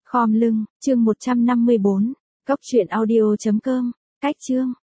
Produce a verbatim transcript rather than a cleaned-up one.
Khom lưng, chương một trăm năm mươi bốn, góc truyện audio chấm com, cách chương.